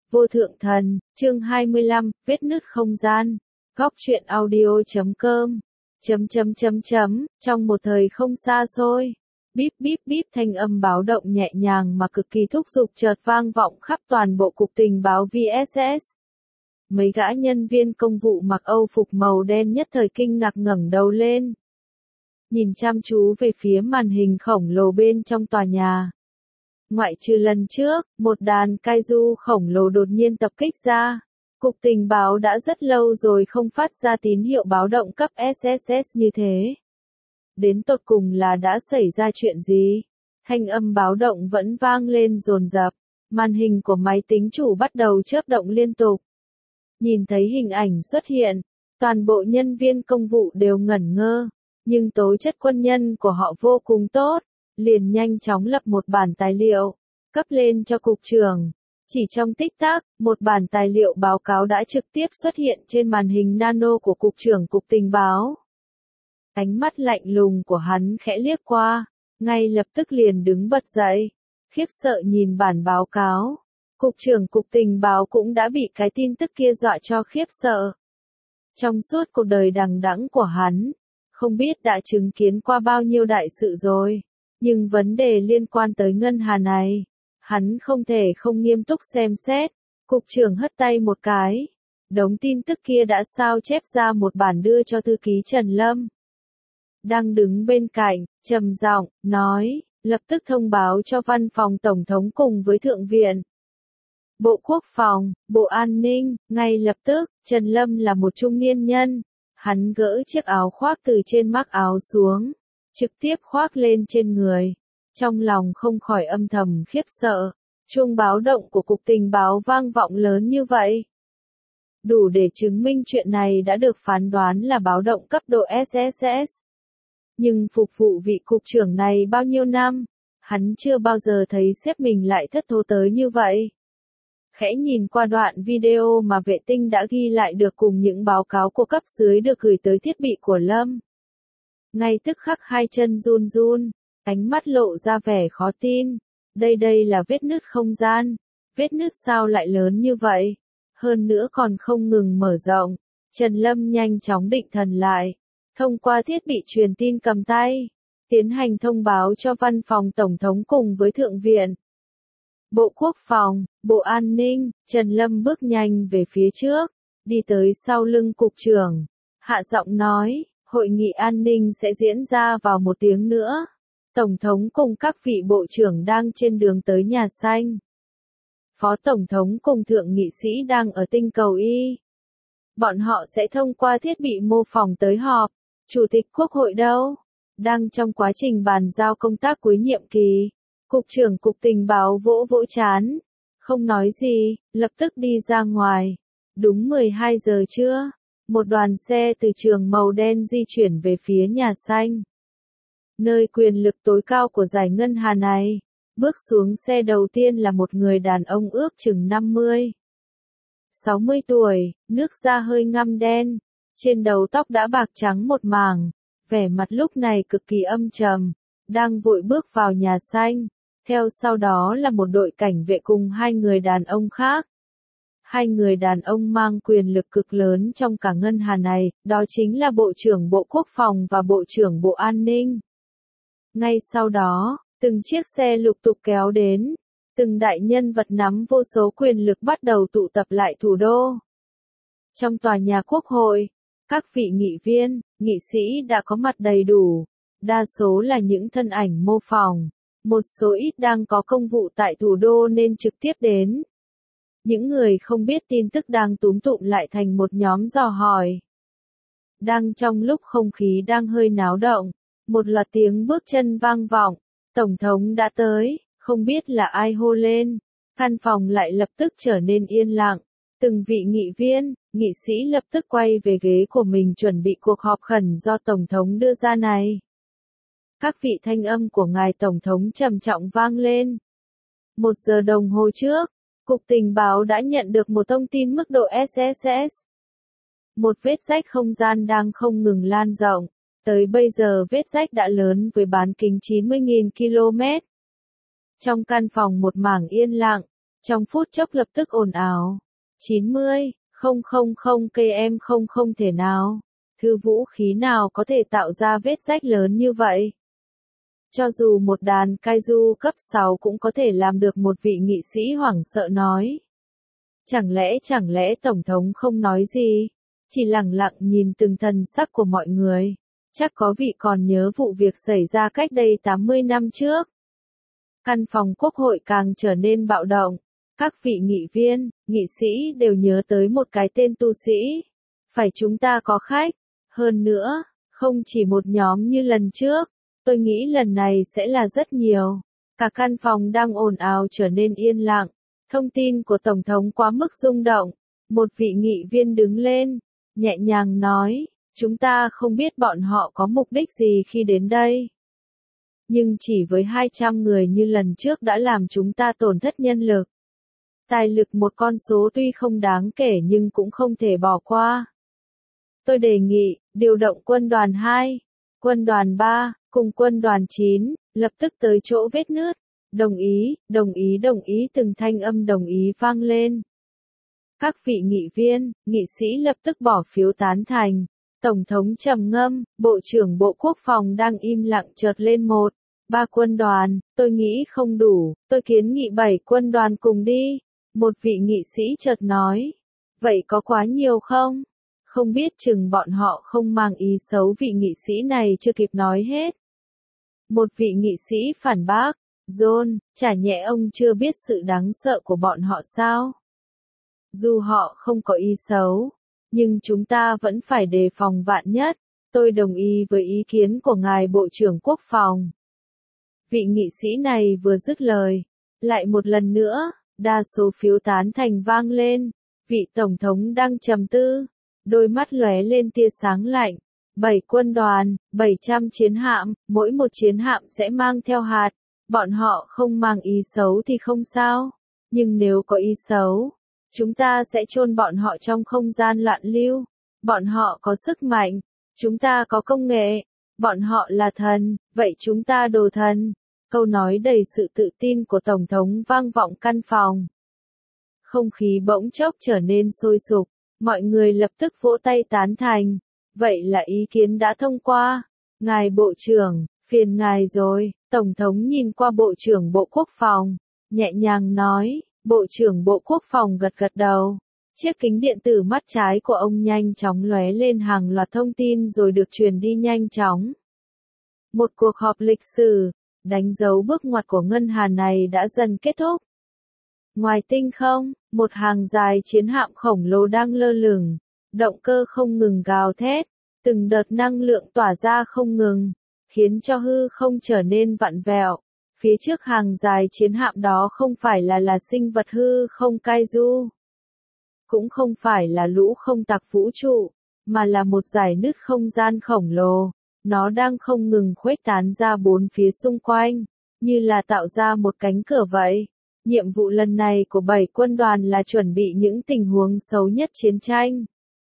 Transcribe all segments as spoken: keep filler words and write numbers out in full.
Vô thượng thần, chương hai mươi lăm, vết nứt không gian. Góc truyện audio chấm com. Chấm chấm chấm chấm, trong một thời không xa xôi. Bíp bíp bíp thanh âm báo động nhẹ nhàng mà cực kỳ thúc giục chợt vang vọng khắp toàn bộ cục tình báo vê ét ét. Mấy gã nhân viên công vụ mặc âu phục màu đen nhất thời kinh ngạc ngẩng đầu lên. Nhìn chăm chú về phía màn hình khổng lồ bên trong tòa nhà. Ngoại trừ lần trước, một đàn kaiju khổng lồ đột nhiên tập kích ra. Cục tình báo đã rất lâu rồi không phát ra tín hiệu báo động cấp ét ét ét như thế. Đến tột cùng là đã xảy ra chuyện gì? Thanh âm báo động vẫn vang lên dồn dập. Màn hình của máy tính chủ bắt đầu chớp động liên tục. Nhìn thấy hình ảnh xuất hiện, toàn bộ nhân viên công vụ đều ngẩn ngơ. Nhưng tố chất quân nhân của họ vô cùng tốt. Liền nhanh chóng lập một bản tài liệu, cấp lên cho cục trưởng. Chỉ trong tích tắc, một bản tài liệu báo cáo đã trực tiếp xuất hiện trên màn hình nano của cục trưởng cục tình báo. Ánh mắt lạnh lùng của hắn khẽ liếc qua, ngay lập tức liền đứng bật dậy, khiếp sợ nhìn bản báo cáo. Cục trưởng cục tình báo cũng đã bị cái tin tức kia dọa cho khiếp sợ. Trong suốt cuộc đời đằng đẵng của hắn, không biết đã chứng kiến qua bao nhiêu đại sự rồi. Nhưng vấn đề liên quan tới ngân hà này, hắn không thể không nghiêm túc xem xét. Cục trưởng hất tay một cái. Đống tin tức kia đã sao chép ra một bản đưa cho thư ký Trần Lâm. Đang đứng bên cạnh, trầm giọng, nói, lập tức thông báo cho văn phòng Tổng thống cùng với Thượng viện. Bộ Quốc phòng, Bộ An ninh, ngay lập tức, Trần Lâm là một trung niên nhân. Hắn gỡ chiếc áo khoác từ trên mác áo xuống. Trực tiếp khoác lên trên người. Trong lòng không khỏi âm thầm khiếp sợ. Chuông báo động của cục tình báo vang vọng lớn như vậy. Đủ để chứng minh chuyện này đã được phán đoán là báo động cấp độ ét ét ét. Nhưng phục vụ vị cục trưởng này bao nhiêu năm, hắn chưa bao giờ thấy sếp mình lại thất thố tới như vậy. Khẽ nhìn qua đoạn video mà vệ tinh đã ghi lại được cùng những báo cáo của cấp dưới được gửi tới thiết bị của Lâm. Ngay tức khắc hai chân run run, ánh mắt lộ ra vẻ khó tin. Đây đây là vết nứt không gian. Vết nứt sao lại lớn như vậy? Hơn nữa còn không ngừng mở rộng. Trần Lâm nhanh chóng định thần lại. Thông qua thiết bị truyền tin cầm tay. Tiến hành thông báo cho văn phòng Tổng thống cùng với Thượng viện. Bộ Quốc phòng, Bộ An ninh, Trần Lâm bước nhanh về phía trước. Đi tới sau lưng cục trưởng. Hạ giọng nói. Hội nghị an ninh sẽ diễn ra vào một tiếng nữa. Tổng thống cùng các vị bộ trưởng đang trên đường tới nhà xanh. Phó Tổng thống cùng thượng nghị sĩ đang ở tinh cầu Y. Bọn họ sẽ thông qua thiết bị mô phỏng tới họp. Chủ tịch Quốc hội đâu? Đang trong quá trình bàn giao công tác cuối nhiệm kỳ. Cục trưởng cục tình báo vỗ vỗ chán. Không nói gì, lập tức đi ra ngoài. Đúng mười hai giờ trưa. Một đoàn xe từ trường màu đen di chuyển về phía nhà xanh. Nơi quyền lực tối cao của giải ngân hà này. Bước xuống xe đầu tiên là một người đàn ông ước chừng năm mươi. sáu mươi tuổi, nước da hơi ngăm đen. Trên đầu tóc đã bạc trắng một mảng. Vẻ mặt lúc này cực kỳ âm trầm. Đang vội bước vào nhà xanh. Theo sau đó là một đội cảnh vệ cùng hai người đàn ông khác. Hai người đàn ông mang quyền lực cực lớn trong cả ngân hà này, đó chính là Bộ trưởng Bộ Quốc phòng và Bộ trưởng Bộ An ninh. Ngay sau đó, từng chiếc xe lục tục kéo đến, từng đại nhân vật nắm vô số quyền lực bắt đầu tụ tập lại thủ đô. Trong tòa nhà Quốc hội, các vị nghị viên, nghị sĩ đã có mặt đầy đủ, đa số là những thân ảnh mô phỏng, một số ít đang có công vụ tại thủ đô nên trực tiếp đến. Những người không biết tin tức đang túm tụm lại thành một nhóm dò hỏi. Đang trong lúc không khí đang hơi náo động, một loạt tiếng bước chân vang vọng, Tổng thống đã tới, không biết là ai hô lên. Căn phòng lại lập tức trở nên yên lặng, từng vị nghị viên, nghị sĩ lập tức quay về ghế của mình chuẩn bị cuộc họp khẩn do Tổng thống đưa ra này. Các vị thanh âm của ngài Tổng thống trầm trọng vang lên. Một giờ đồng hồ trước. Cục tình báo đã nhận được một thông tin mức độ ét ét ét. Một vết rách không gian đang không ngừng lan rộng. Tới bây giờ vết rách đã lớn với bán kính chín mươi nghìn ki lô mét. Trong căn phòng một mảng yên lặng, Trong phút chốc lập tức ồn ào. chín mươi, không không không cây em không không thể nào. Thứ vũ khí nào có thể tạo ra vết rách lớn như vậy? Cho dù một đàn kaiju cấp sáu cũng có thể làm được, một vị nghị sĩ hoảng sợ nói. Chẳng lẽ chẳng lẽ Tổng thống không nói gì, chỉ lặng lặng nhìn từng thần sắc của mọi người. Chắc có vị còn nhớ vụ việc xảy ra cách đây tám mươi năm trước. Căn phòng quốc hội càng trở nên bạo động. Các vị nghị viên, nghị sĩ đều nhớ tới một cái tên tu sĩ. Phải chúng ta có khách. Hơn nữa, không chỉ một nhóm như lần trước. Tôi nghĩ lần này sẽ là rất nhiều. Cả căn phòng đang ồn ào trở nên yên lặng. Thông tin của Tổng thống quá mức rung động. Một vị nghị viên đứng lên, nhẹ nhàng nói, chúng ta không biết bọn họ có mục đích gì khi đến đây. Nhưng chỉ với hai trăm người như lần trước đã làm chúng ta tổn thất nhân lực. Tài lực một con số tuy không đáng kể nhưng cũng không thể bỏ qua. Tôi đề nghị, điều động quân đoàn hai, quân đoàn ba, cùng quân đoàn chín, lập tức tới chỗ vết nứt. Đồng ý, đồng ý đồng ý từng thanh âm đồng ý vang lên. Các vị nghị viên, nghị sĩ lập tức bỏ phiếu tán thành. Tổng thống trầm ngâm, Bộ trưởng Bộ Quốc phòng đang im lặng chợt lên một, ba quân đoàn, tôi nghĩ không đủ, tôi kiến nghị bảy quân đoàn cùng đi. Một vị nghị sĩ chợt nói, vậy có quá nhiều không? Không biết chừng bọn họ không mang ý xấu, vị nghị sĩ này chưa kịp nói hết. Một vị nghị sĩ phản bác, John, chả nhẽ ông chưa biết sự đáng sợ của bọn họ sao? Dù họ không có ý xấu, nhưng chúng ta vẫn phải đề phòng vạn nhất. Tôi đồng ý với ý kiến của ngài Bộ trưởng Quốc phòng. Vị nghị sĩ này vừa dứt lời, lại một lần nữa, đa số phiếu tán thành vang lên. Vị Tổng thống đang trầm tư, đôi mắt lóe lên tia sáng lạnh. Bảy quân đoàn, bảy trăm chiến hạm, mỗi một chiến hạm sẽ mang theo hạt. Bọn họ không mang ý xấu thì không sao, nhưng nếu có ý xấu, chúng ta sẽ chôn bọn họ trong không gian loạn lưu. Bọn họ có sức mạnh, chúng ta có công nghệ, bọn họ là thần, vậy chúng ta đồ thần. Câu nói đầy sự tự tin của Tổng thống vang vọng căn phòng. Không khí bỗng chốc trở nên sôi sục, mọi người lập tức vỗ tay tán thành. Vậy là ý kiến đã thông qua. Ngài Bộ trưởng, phiền ngài rồi. Tổng thống nhìn qua Bộ trưởng Bộ Quốc phòng, nhẹ nhàng nói. Bộ trưởng Bộ Quốc phòng gật gật đầu. Chiếc kính điện tử mắt trái của ông nhanh chóng lóe lên hàng loạt thông tin rồi được truyền đi nhanh chóng. Một cuộc họp lịch sử, đánh dấu bước ngoặt của ngân hà này đã dần kết thúc. Ngoài tinh không, một hàng dài chiến hạm khổng lồ đang lơ lửng, động cơ không ngừng gào thét, từng đợt năng lượng tỏa ra không ngừng, khiến cho hư không trở nên vặn vẹo. Phía trước hàng dài chiến hạm đó không phải là là sinh vật hư không kaiju, cũng không phải là lũ không tặc vũ trụ, mà là một dải nứt không gian khổng lồ. Nó đang không ngừng khuếch tán ra bốn phía xung quanh, như là tạo ra một cánh cửa vậy. Nhiệm vụ lần này của bảy quân đoàn là chuẩn bị những tình huống xấu nhất chiến tranh.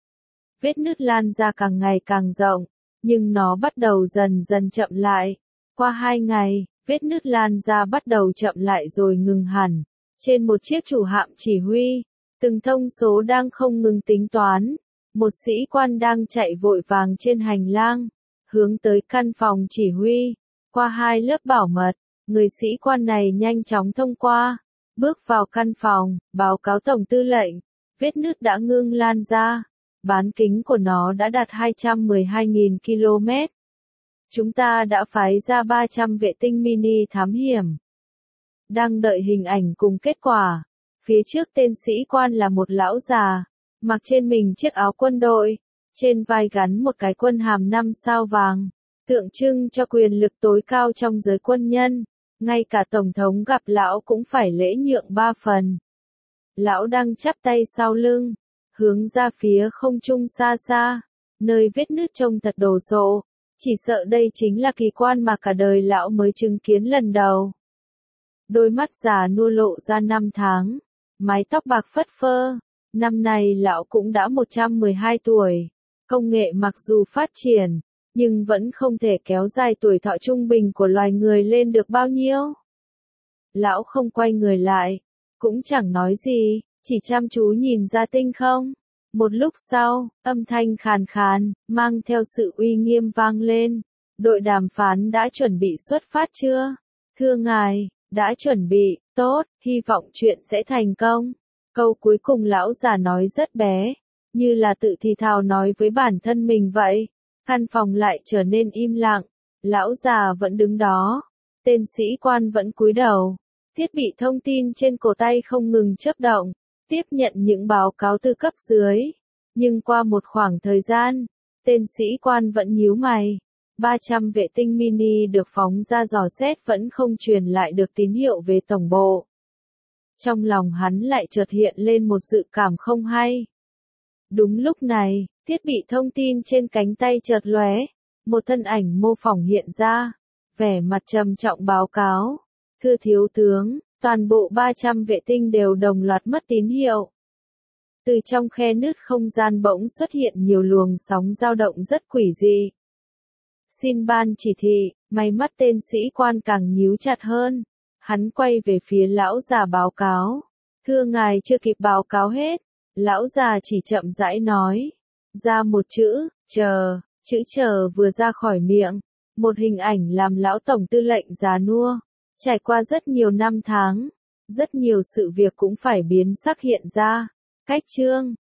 Vết nứt lan ra càng ngày càng rộng, nhưng nó bắt đầu dần dần chậm lại. Qua hai ngày, vết nứt lan ra bắt đầu chậm lại rồi ngừng hẳn. Trên một chiếc chủ hạm chỉ huy, từng thông số đang không ngừng tính toán. Một sĩ quan đang chạy vội vàng trên hành lang, hướng tới căn phòng chỉ huy. Qua hai lớp bảo mật, người sĩ quan này nhanh chóng thông qua, bước vào căn phòng, báo cáo Tổng tư lệnh. Vết nứt đã ngưng lan ra, bán kính của nó đã đạt hai trăm mười hai nghìn ki lô mét. Chúng ta đã phái ra ba trăm vệ tinh mini thám hiểm. Đang đợi hình ảnh cùng kết quả. Phía trước tên sĩ quan là một lão già, mặc trên mình chiếc áo quân đội, trên vai gắn một cái quân hàm năm sao vàng, tượng trưng cho quyền lực tối cao trong giới quân nhân. Ngay cả Tổng thống gặp lão cũng phải lễ nhượng ba phần. Lão đang chắp tay sau lưng, hướng ra phía không trung xa xa, nơi vết nứt trông thật đồ sộ. Chỉ sợ đây chính là kỳ quan mà cả đời lão mới chứng kiến lần đầu. Đôi mắt già nua lộ ra năm tháng, mái tóc bạc phất phơ. Năm nay lão cũng đã một trăm mười hai tuổi. Công nghệ mặc dù phát triển, nhưng vẫn không thể kéo dài tuổi thọ trung bình của loài người lên được bao nhiêu. Lão không quay người lại, cũng chẳng nói gì, chỉ chăm chú nhìn Gia Tinh không. Một lúc sau, âm thanh khàn khàn, mang theo sự uy nghiêm vang lên. Đội đàm phán đã chuẩn bị xuất phát chưa? Thưa ngài, đã chuẩn bị, tốt, hy vọng chuyện sẽ thành công. Câu cuối cùng lão già nói rất bé, như là tự thì thào nói với bản thân mình vậy. Căn phòng lại trở nên im lặng, lão già vẫn đứng đó, tên sĩ quan vẫn cúi đầu. Thiết bị thông tin trên cổ tay không ngừng chớp động, tiếp nhận những báo cáo từ cấp dưới. Nhưng qua một khoảng thời gian, tên sĩ quan vẫn nhíu mày. ba trăm vệ tinh mini được phóng ra dò xét vẫn không truyền lại được tín hiệu về tổng bộ. Trong lòng hắn lại chợt hiện lên một dự cảm không hay. Đúng lúc này, thiết bị thông tin trên cánh tay chợt lóe, một thân ảnh mô phỏng hiện ra, vẻ mặt trầm trọng báo cáo. Thưa thiếu tướng, toàn bộ ba trăm vệ tinh đều đồng loạt mất tín hiệu. Từ trong khe nứt không gian bỗng xuất hiện nhiều luồng sóng dao động rất quỷ dị. Xin ban chỉ thị, mày mắt tên sĩ quan càng nhíu chặt hơn. Hắn quay về phía lão già báo cáo. Thưa ngài chưa kịp báo cáo hết. Lão già chỉ chậm rãi nói. Ra một chữ, chờ, chữ chờ vừa ra khỏi miệng. Một hình ảnh làm lão tổng tư lệnh già nua. Trải qua rất nhiều năm tháng. Rất nhiều sự việc cũng phải biến sắc hiện ra. Cách chương.